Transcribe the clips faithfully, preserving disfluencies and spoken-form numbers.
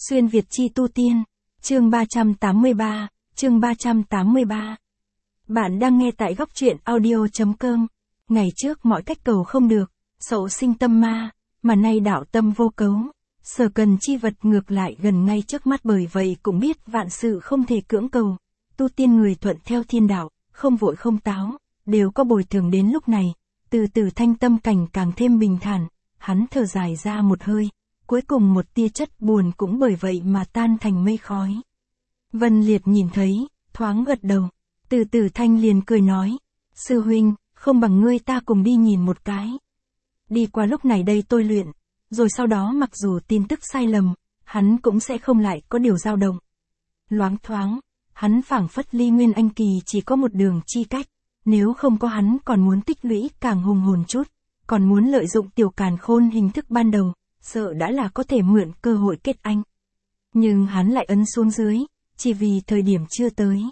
Xuyên Việt chi tu tiên, chương ba trăm tám mươi ba, chương ba trăm tám mươi ba. Bạn đang nghe tại góc truyện audio.com. Ngày trước mọi cách cầu không được, sậu sinh tâm ma, mà nay đạo tâm vô cấu. Sở cần chi vật ngược lại gần ngay trước mắt, bởi vậy cũng biết vạn sự không thể cưỡng cầu. Tu tiên người thuận theo thiên đạo, không vội không táo, đều có bồi thường đến lúc này. Từ từ thanh tâm cảnh càng thêm bình thản, hắn thở dài ra một hơi. Cuối cùng một tia chất buồn cũng bởi vậy mà tan thành mây khói. Vân Liệt nhìn thấy, thoáng gật đầu. Từ từ thanh liền cười nói. Sư huynh, không bằng ngươi ta cùng đi nhìn một cái. Đi qua lúc này đây tôi luyện. Rồi sau đó mặc dù tin tức sai lầm, hắn cũng sẽ không lại có điều dao động. Loáng thoáng, hắn phảng phất ly Nguyên Anh kỳ chỉ có một đường chi cách. Nếu không có hắn còn muốn tích lũy càng hùng hồn chút. Còn muốn lợi dụng tiểu càn khôn hình thức ban đầu. Sợ đã là có thể mượn cơ hội kết anh. Nhưng hắn lại ấn xuống dưới, chỉ vì thời điểm chưa tới.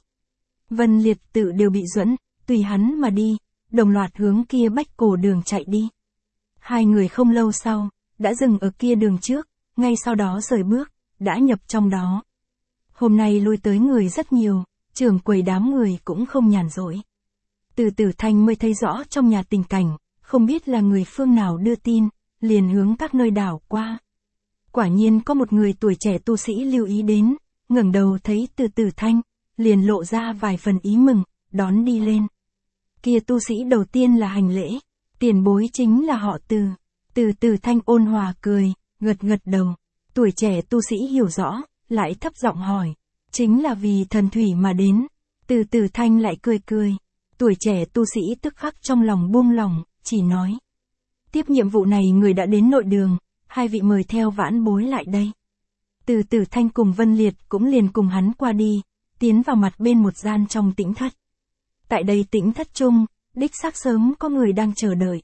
Vân Liệt tự đều bị dẫn, tùy hắn mà đi, đồng loạt hướng kia bách cổ đường chạy đi. Hai người không lâu sau, đã dừng ở kia đường trước, ngay sau đó rời bước, đã nhập trong đó. Hôm nay lui tới người rất nhiều, trưởng quầy đám người cũng không nhàn rỗi. Từ từ thanh mới thấy rõ trong nhà tình cảnh, không biết là người phương nào đưa tin. Liền hướng các nơi đảo qua. Quả nhiên có một người tuổi trẻ tu sĩ lưu ý đến, ngẩng đầu thấy Từ Từ Thanh, liền lộ ra vài phần ý mừng, đón đi lên. Kia tu sĩ đầu tiên là hành lễ, tiền bối chính là họ Từ. Từ Từ Thanh ôn hòa cười, gật gật đầu. Tuổi trẻ tu sĩ hiểu rõ, lại thấp giọng hỏi, chính là vì thần thủy mà đến. Từ Từ Thanh lại cười cười. Tuổi trẻ tu sĩ tức khắc trong lòng buông lòng, chỉ nói. Tiếp nhiệm vụ này người đã đến nội đường, hai vị mời theo vãn bối lại đây. Từ Từ Thanh cùng Vân Liệt cũng liền cùng hắn qua đi, tiến vào mặt bên một gian trong tĩnh thất. Tại đây tĩnh thất chung, đích xác sớm có người đang chờ đợi.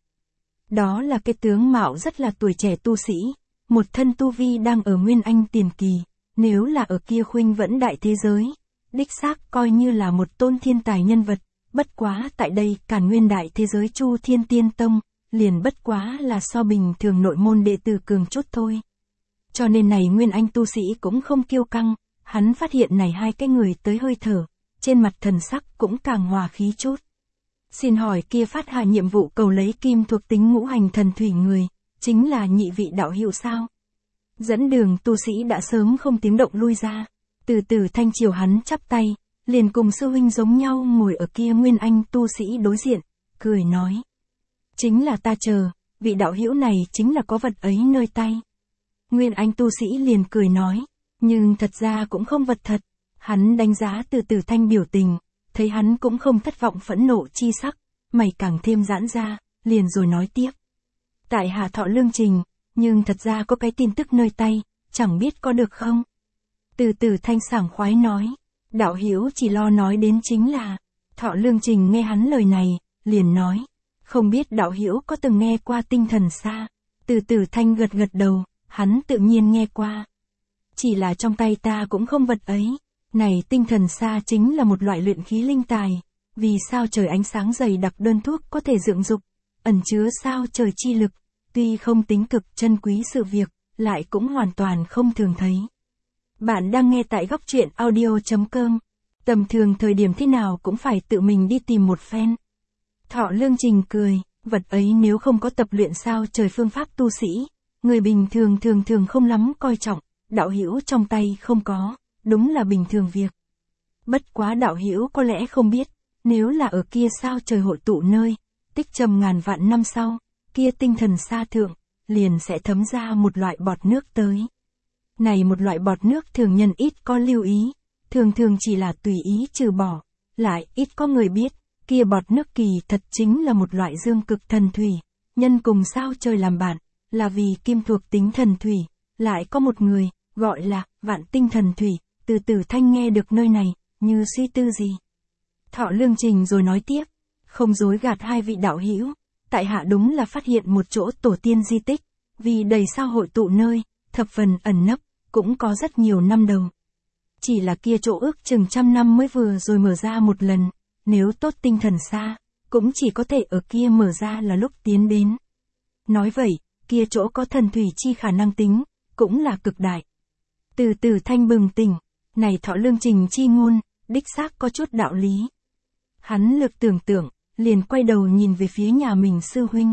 Đó là cái tướng mạo rất là tuổi trẻ tu sĩ, một thân tu vi đang ở Nguyên Anh tiền kỳ, nếu là ở kia khuynh vẫn đại thế giới, đích xác coi như là một tôn thiên tài nhân vật, bất quá tại đây Càn Nguyên đại thế giới Chu Thiên Tiên Tông. Liền bất quá là so bình thường nội môn đệ tử cường chút thôi. Cho nên này Nguyên Anh tu sĩ cũng không kiêu căng, hắn phát hiện này hai cái người tới hơi thở, trên mặt thần sắc cũng càng hòa khí chút. Xin hỏi kia phát hạ nhiệm vụ cầu lấy kim thuộc tính ngũ hành thần thủy người, chính là nhị vị đạo hữu sao? Dẫn đường tu sĩ đã sớm không tiếng động lui ra, từ từ thanh chiều hắn chắp tay, liền cùng sư huynh giống nhau ngồi ở kia Nguyên Anh tu sĩ đối diện, cười nói. Chính là ta chờ, vị đạo hữu này chính là có vật ấy nơi tay. Nguyên Anh tu sĩ liền cười nói, nhưng thật ra cũng không vật thật. Hắn đánh giá Từ Từ Thanh biểu tình, thấy hắn cũng không thất vọng phẫn nộ chi sắc, mày càng thêm giãn ra, liền rồi nói tiếp. Tại hạ thọ lương trình, nhưng thật ra có cái tin tức nơi tay, chẳng biết có được không? Từ Từ Thanh sảng khoái nói, đạo hữu chỉ lo nói đến chính là, thọ lương trình nghe hắn lời này, liền nói. Không biết đạo hữu có từng nghe qua tinh thần xa. Từ Từ Thanh gật gật đầu, hắn tự nhiên nghe qua. Chỉ là trong tay ta cũng không vật ấy. Này tinh thần xa chính là một loại luyện khí linh tài. Vì sao trời ánh sáng dày đặc đơn thuốc có thể dưỡng dục, ẩn chứa sao trời chi lực. Tuy không tính cực chân quý sự việc, lại cũng hoàn toàn không thường thấy. Bạn đang nghe tại góc truyện audio.com. Tầm thường thời điểm thế nào cũng phải tự mình đi tìm một phen. Thọ Lương Trình cười, vật ấy nếu không có tập luyện sao trời phương pháp tu sĩ, người bình thường thường thường không lắm coi trọng, đạo hữu trong tay không có, đúng là bình thường việc. Bất quá đạo hữu có lẽ không biết, nếu là ở kia sao trời hội tụ nơi, tích trầm ngàn vạn năm sau, kia tinh thần sa thượng, liền sẽ thấm ra một loại bọt nước tới. Này một loại bọt nước thường nhân ít có lưu ý, thường thường chỉ là tùy ý trừ bỏ, lại ít có người biết. Kia bọt nước kỳ thật chính là một loại dương cực thần thủy, nhân cùng sao trời làm bạn, là vì kim thuộc tính thần thủy, lại có một người, gọi là vạn tinh thần thủy. Từ Từ Thanh nghe được nơi này, như suy tư gì. Thọ Lương Trình rồi nói tiếp, không dối gạt hai vị đạo hữu, tại hạ đúng là phát hiện một chỗ tổ tiên di tích, vì đầy sao hội tụ nơi, thập phần ẩn nấp, cũng có rất nhiều năm đầu. Chỉ là kia chỗ ước chừng trăm năm mới vừa rồi mở ra một lần. Nếu tốt tinh thần xa, cũng chỉ có thể ở kia mở ra là lúc tiến đến. Nói vậy, kia chỗ có thần thủy chi khả năng tính, cũng là cực đại. Từ từ thanh bừng tỉnh, này Thọ Lương Trình chi ngôn, đích xác có chút đạo lý. Hắn lực tưởng tượng, liền quay đầu nhìn về phía nhà mình sư huynh.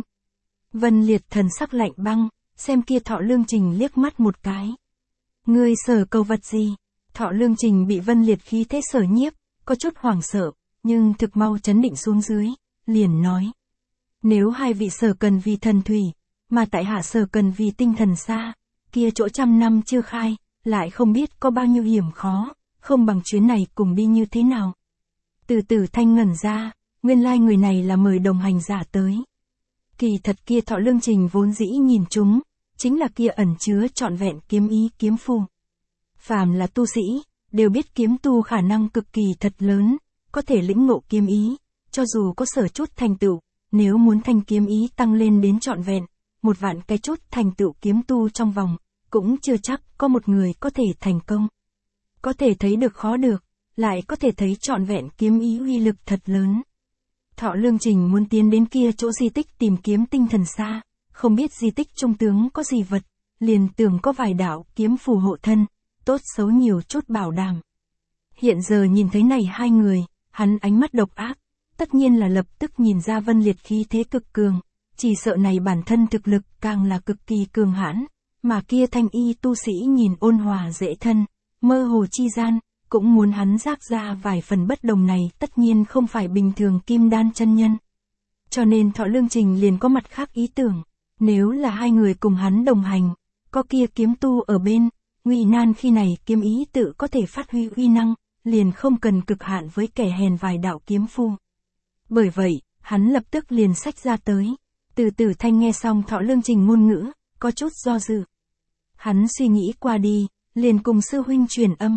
Vân Liệt thần sắc lạnh băng, xem kia Thọ Lương Trình liếc mắt một cái. Ngươi sở cầu vật gì? Thọ Lương Trình bị Vân Liệt khí thế sở nhiếp, có chút hoảng sợ, nhưng thực mau chấn định xuống dưới, liền nói. Nếu hai vị sở cần vì thần thủy, mà tại hạ sở cần vì tinh thần xa, kia chỗ trăm năm chưa khai, lại không biết có bao nhiêu hiểm khó, không bằng chuyến này cùng đi như thế nào. Từ từ thanh ngẩn ra, nguyên lai người này là mời đồng hành giả tới. Kỳ thật kia Thọ Lương Trình vốn dĩ nhìn chúng, chính là kia ẩn chứa trọn vẹn kiếm ý kiếm phù. Phàm là tu sĩ, đều biết kiếm tu khả năng cực kỳ thật lớn, có thể lĩnh ngộ kiếm ý, cho dù có sở chút thành tựu, nếu muốn thanh kiếm ý tăng lên đến trọn vẹn, một vạn cái chút thành tựu kiếm tu trong vòng, cũng chưa chắc có một người có thể thành công. Có thể thấy được khó được, lại có thể thấy trọn vẹn kiếm ý uy lực thật lớn. Thọ Lương Trình muốn tiến đến kia chỗ di tích tìm kiếm tinh thần xa, không biết di tích trung tướng có gì vật, liền tưởng có vài đạo kiếm phù hộ thân, tốt xấu nhiều chút bảo đảm. Hiện giờ nhìn thấy này hai người, hắn ánh mắt độc ác, tất nhiên là lập tức nhìn ra Vân Liệt khí thế cực cường, chỉ sợ này bản thân thực lực càng là cực kỳ cường hãn, mà kia thanh y tu sĩ nhìn ôn hòa dễ thân, mơ hồ chi gian, cũng muốn hắn giác ra vài phần bất đồng này tất nhiên không phải bình thường kim đan chân nhân. Cho nên Thọ Lương Trình liền có mặt khác ý tưởng, nếu là hai người cùng hắn đồng hành, có kia kiếm tu ở bên, nguy nan khi này kiếm ý tự có thể phát huy uy năng, liền không cần cực hạn với kẻ hèn vài đạo kiếm phu. Bởi vậy, hắn lập tức liền xách ra tới, từ từ thanh nghe xong Thọ Lương Trình ngôn ngữ, có chút do dự. Hắn suy nghĩ qua đi, liền cùng sư huynh truyền âm.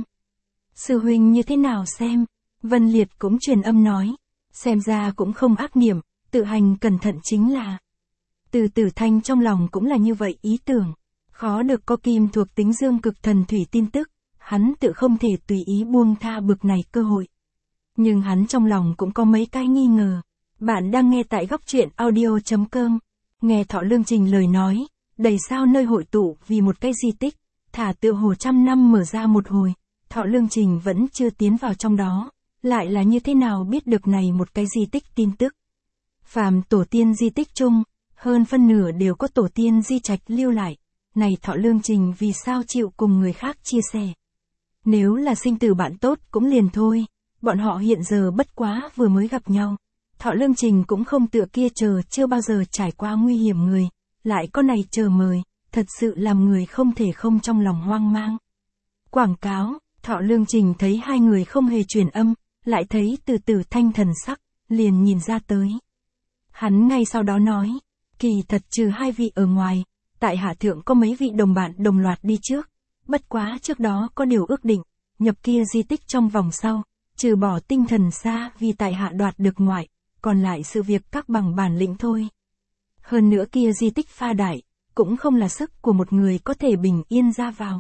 Sư huynh như thế nào xem? Vân Liệt cũng truyền âm nói, xem ra cũng không ác niệm, tự hành cẩn thận chính là. Từ từ thanh trong lòng cũng là như vậy ý tưởng, khó được có kim thuộc tính dương cực thần thủy tin tức, hắn tự không thể tùy ý buông tha bực này cơ hội. Nhưng hắn trong lòng cũng có mấy cái nghi ngờ. Bạn đang nghe tại góc truyện audio chấm com, nghe Thọ Lương Trình lời nói, đầy sao nơi hội tụ vì một cái di tích, thả tựa hồ trăm năm mở ra một hồi, Thọ Lương Trình vẫn chưa tiến vào trong đó, lại là như thế nào biết được này một cái di tích tin tức. Phàm tổ tiên di tích chung, hơn phân nửa đều có tổ tiên di trạch lưu lại, này Thọ Lương Trình vì sao chịu cùng người khác chia sẻ. Nếu là sinh tử bạn tốt cũng liền thôi, bọn họ hiện giờ bất quá vừa mới gặp nhau. Thọ Lương Trình cũng không tựa kia chờ chưa bao giờ trải qua nguy hiểm người, lại có này chờ mời, thật sự làm người không thể không trong lòng hoang mang. Quảng cáo, Thọ Lương Trình thấy hai người không hề truyền âm, lại thấy từ từ thanh thần sắc, liền nhìn ra tới. Hắn ngay sau đó nói, kỳ thật trừ hai vị ở ngoài, tại hạ thượng có mấy vị đồng bạn đồng loạt đi trước, bất quá trước đó có điều ước định, nhập kia di tích trong vòng sau, trừ bỏ tinh thần xa vì tại hạ đoạt được ngoại, còn lại sự việc các bằng bản lĩnh thôi. Hơn nữa kia di tích pha đại, cũng không là sức của một người có thể bình yên ra vào.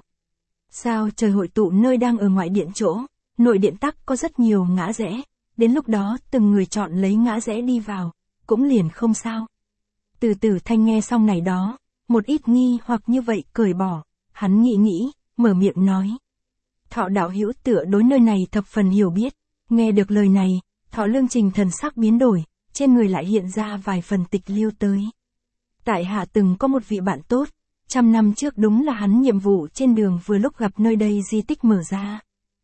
Sao trời hội tụ nơi đang ở ngoại điện chỗ, nội điện tắc có rất nhiều ngã rẽ, đến lúc đó từng người chọn lấy ngã rẽ đi vào, cũng liền không sao. Từ từ thanh nghe xong này đó, một ít nghi hoặc như vậy cởi bỏ, hắn nghĩ nghĩ, mở miệng nói. Thọ đạo hữu tựa đối nơi này thập phần hiểu biết, nghe được lời này, Thọ Lương Trình thần sắc biến đổi, trên người lại hiện ra vài phần tịch liêu tới. Tại hạ từng có một vị bạn tốt, trăm năm trước đúng là hắn nhiệm vụ trên đường vừa lúc gặp nơi đây di tích mở ra.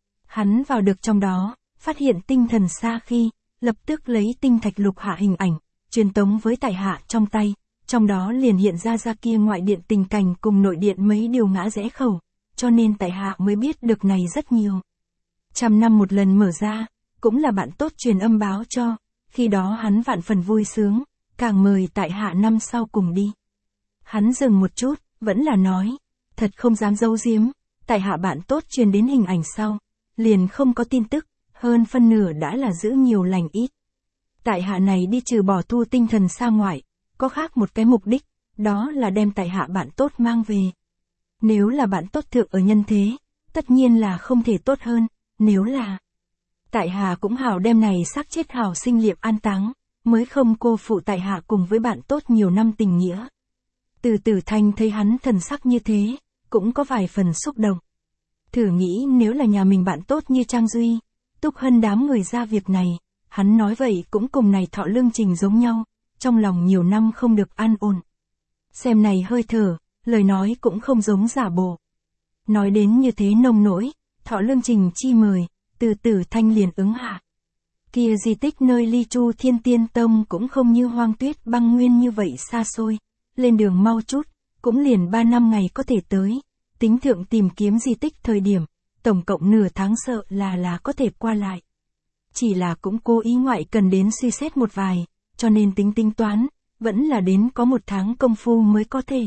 Hắn vào được trong đó, phát hiện tinh thần xa khi, lập tức lấy tinh thạch lục hạ hình ảnh, truyền tống với tại hạ trong tay, trong đó liền hiện ra ra kia ngoại điện tình cảnh cùng nội điện mấy điều ngã rẽ khẩu, cho nên tại hạ mới biết được này rất nhiều. Trăm năm một lần mở ra, cũng là bạn tốt truyền âm báo cho, khi đó hắn vạn phần vui sướng, càng mời tại hạ năm sau cùng đi. Hắn dừng một chút, vẫn là nói, thật không dám giấu giếm, tại hạ bạn tốt truyền đến hình ảnh sau, liền không có tin tức, hơn phân nửa đã là giữ nhiều lành ít. Tại hạ này đi trừ bỏ thu tinh thần xa ngoại, có khác một cái mục đích, đó là đem tại hạ bạn tốt mang về. Nếu là bạn tốt thượng ở nhân thế, tất nhiên là không thể tốt hơn, nếu là tại hạ cũng hảo đem này xác chết hảo sinh liệm an táng, mới không cô phụ tại hạ cùng với bạn tốt nhiều năm tình nghĩa. Từ từ thanh thấy hắn thần sắc như thế, cũng có vài phần xúc động. Thử nghĩ nếu là nhà mình bạn tốt như Trang Duy, Túc Hân đám người ra việc này, hắn nói vậy cũng cùng này Thọ Lương Trình giống nhau, trong lòng nhiều năm không được an ổn. Xem này hơi thở, lời nói cũng không giống giả bộ. Nói đến như thế nông nỗi, Thọ Lương Trình chi mời, Từ Tử Thanh liền ứng hạ. Kia di tích nơi Ly Chu Thiên Tiên Tông cũng không như Hoang Tuyết Băng Nguyên như vậy xa xôi, lên đường mau chút, cũng liền ba năm ngày có thể tới, tính thượng tìm kiếm di tích thời điểm, tổng cộng nửa tháng sợ là là có thể qua lại. Chỉ là cũng cố ý ngoại cần đến suy xét một vài, cho nên tính tính toán, vẫn là đến có một tháng công phu mới có thể.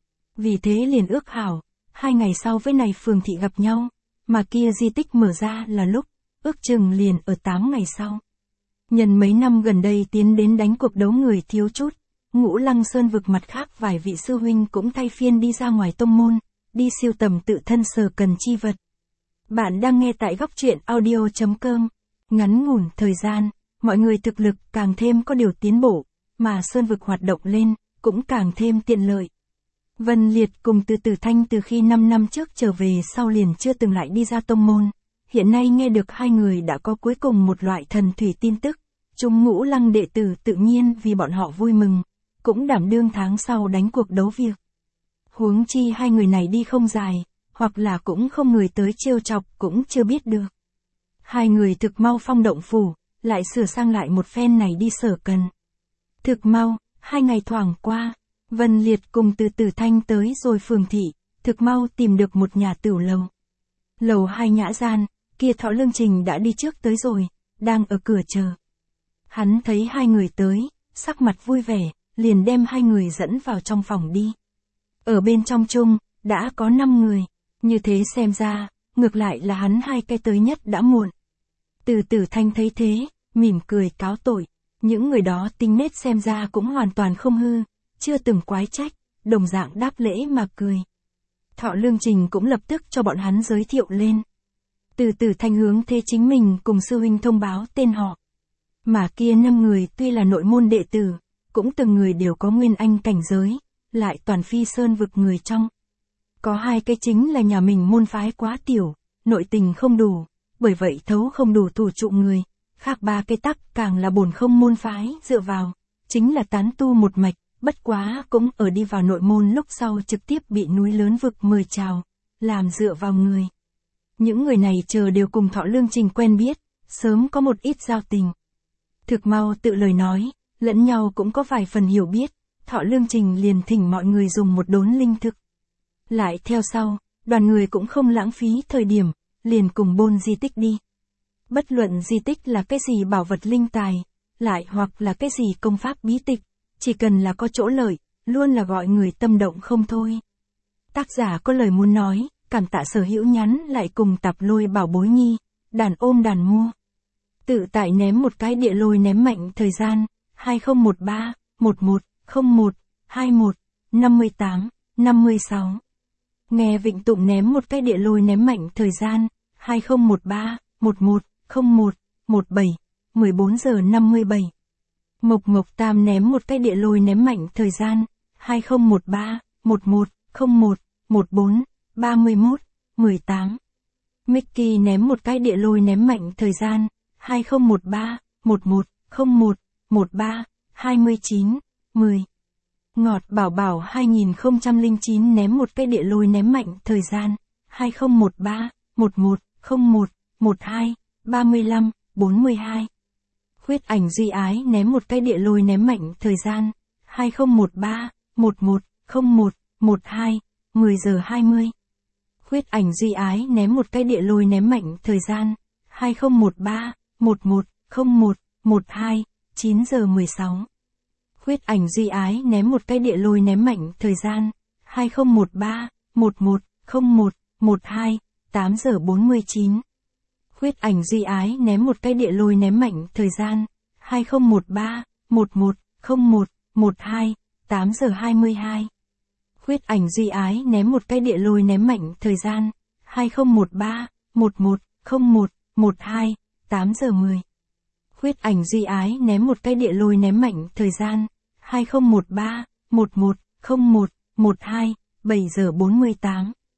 Vì thế liền ước hảo, hai ngày sau với này Phường Thị gặp nhau, mà kia di tích mở ra là lúc, ước chừng liền ở tám ngày sau. Nhân mấy năm gần đây tiến đến đánh cuộc đấu người thiếu chút, Ngũ Lăng Sơn vực mặt khác vài vị sư huynh cũng thay phiên đi ra ngoài tông môn, đi siêu tầm tự thân sở cần chi vật. Bạn đang nghe tại góc truyện audio chấm com. Ngắn ngủn thời gian, mọi người thực lực càng thêm có điều tiến bộ, mà Sơn vực hoạt động lên, cũng càng thêm tiện lợi. Vân Liệt cùng Từ Tử Thanh từ khi năm năm trước trở về sau liền chưa từng lại đi ra tông môn. Hiện nay nghe được hai người đã có cuối cùng một loại thần thủy tin tức, chúng Ngũ Lăng đệ tử tự nhiên vì bọn họ vui mừng, cũng đảm đương tháng sau đánh cuộc đấu việc. Huống chi hai người này đi không dài, hoặc là cũng không người tới trêu chọc cũng chưa biết được. Hai người thực mau phong động phủ, lại sửa sang lại một phen này đi sở cần. Thực mau, hai ngày thoảng qua, Vân Liệt cùng Từ Tử Thanh tới rồi Phường Thị, thực mau tìm được một nhà tửu lầu. Lầu hai nhã gian, kia Thọ Lương Trình đã đi trước tới rồi, đang ở cửa chờ. Hắn thấy hai người tới, sắc mặt vui vẻ, liền đem hai người dẫn vào trong phòng đi. Ở bên trong chung, đã có năm người, như thế xem ra, ngược lại là hắn hai cái tới nhất đã muộn. Từ Tử Thanh thấy thế, mỉm cười cáo tội, những người đó tính nết xem ra cũng hoàn toàn không hư, chưa từng quái trách, đồng dạng đáp lễ mà cười. Thọ Lương Trình cũng lập tức cho bọn hắn giới thiệu lên. Từ Tử Thanh hướng thế chính mình cùng sư huynh thông báo tên họ. Mà kia năm người tuy là nội môn đệ tử, cũng từng người đều có nguyên anh cảnh giới, lại toàn phi sơn vực người trong. Có hai cái chính là nhà mình môn phái quá tiểu, nội tình không đủ, bởi vậy thấu không đủ thủ trụ người, khác ba cái tắc càng là bổn không môn phái dựa vào, chính là tán tu một mạch, bất quá cũng ở đi vào nội môn lúc sau trực tiếp bị núi lớn vực mời chào, làm dựa vào người. Những người này chờ đều cùng Thọ Lương Trình quen biết, sớm có một ít giao tình. Thực mau tự lời nói, lẫn nhau cũng có vài phần hiểu biết, Thọ Lương Trình liền thỉnh mọi người dùng một đốn linh thực. Lại theo sau, đoàn người cũng không lãng phí thời điểm, liền cùng bôn di tích đi. Bất luận di tích là cái gì bảo vật linh tài, lại hoặc là cái gì công pháp bí tịch, chỉ cần là có chỗ lợi, luôn là gọi người tâm động không thôi. Tác giả có lời muốn nói, cảm tạ sở hữu nhắn lại cùng tạp lôi bảo bối nhi, đàn ôm đàn mua. Tự tại ném một cái địa lôi ném mạnh thời gian, hai không một ba, một một, không một, hai một, năm mươi tám, năm mươi sáu. Nghe Vịnh Tụng ném một cái địa lôi ném mạnh thời gian, hai không một ba, một một, không một, một bảy, mười bốn giờ năm mươi bảy. Mộc Mộc Tam ném một cái địa lôi ném mạnh thời gian, hai không một ba, một một, không một, một bốn, ba mươi mốt, mười tám. Mickey ném một cái địa lôi ném mạnh thời gian, hai không một ba, một một, không một, một ba, hai mươi chín, mười. Ngọt Bảo Bảo hai không không chín ném một cái địa lôi ném mạnh thời gian, hai không một ba, một một, không một, một hai, ba mươi lăm, bốn mươi hai. Khuyết Ảnh Duy Ái ném một cái địa lôi ném mạnh thời gian, hai không một ba, một một, không một, một hai, mười giờ hai mươi. Khuyết Ảnh Duy Ái ném một cái địa lôi ném mạnh thời gian, hai không một ba, một một, không một, một hai, chín giờ mười sáu. Khuyết Ảnh Duy Ái ném một cái địa lôi ném mạnh thời gian, hai không một ba, một một, không một, một hai, tám giờ bốn mươi chín. Khuyết Ảnh Duy Ái ném một cái địa lôi ném mạnh thời gian, hai không một ba, một một, không một, một hai, tám giờ hai mươi hai. Khuyết Ảnh Duy Ái ném một cái địa lôi ném mạnh thời gian, hai không một ba, một một, không một, một hai, tám giờ mười. Khuyết Ảnh Duy Ái ném một cái địa lôi ném mạnh thời gian, hai không một ba, một một, không một, một hai, bảy giờ bốn mươi tám.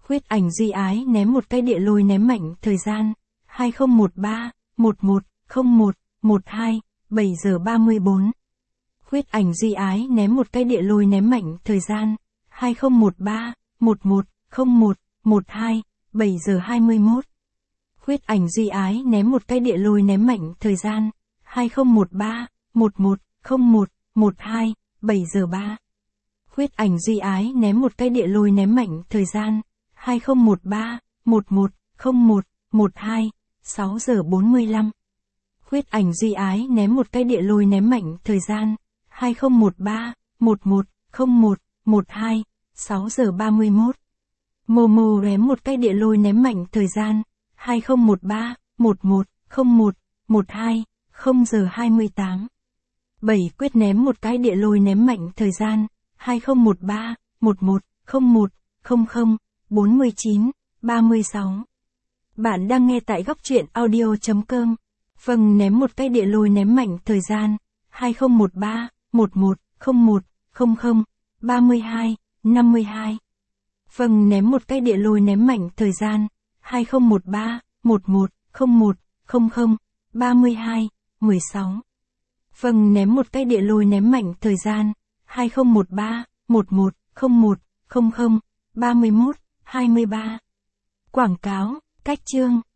Khuyết ảnh Duy Ái ném một cái địa lôi ném mạnh thời gian, hai không một ba, một một, không một, một hai, bảy giờ ba mươi bốn. Khuyết ảnh Duy Ái ném một cái địa lôi ném mạnh thời gian, hai không một ba, một một, không một, một hai, bảy giờ hai mươi mốt. Khuyết ảnh Duy Ái ném một cái địa lôi ném mạnh thời gian, hai không một ba, một một, không một, một hai, bảy giờ ba. Khuyết ảnh Duy Ái ném một cái địa lôi ném mạnh thời gian, hai không một ba, một một, không một, một hai, sáu giờ bốn mươi lăm. Khuyết ảnh Duy Ái ném một cái địa lôi ném mạnh thời gian, hai không một ba, một một, không một, một hai, sáu giờ ba mươi mốt. Momo ném một cái địa lôi ném mạnh thời gian, hai không một ba, một một, không một, một hai, không giờ hai mươi tám. bảy Quyết ném một cái địa lôi ném mạnh thời gian, hai không một ba, một một, không một, không không, bốn mươi chín, ba mươi sáu. Bạn đang nghe tại góc truyện audio.com. Vâng ném một cái địa lôi ném mạnh thời gian, hai không một ba, một một, không một, không không, ba mươi hai, năm mươi hai. Vâng ném một cái địa lôi ném mạnh thời gian, hai không một ba, một một, không một, không không, ba mươi hai, mười sáu. Vâng ném một cái địa lôi ném mạnh thời gian, hai không một ba, một một, không một, không không, ba mươi mốt, hai mươi ba. Quảng cáo, cách chương.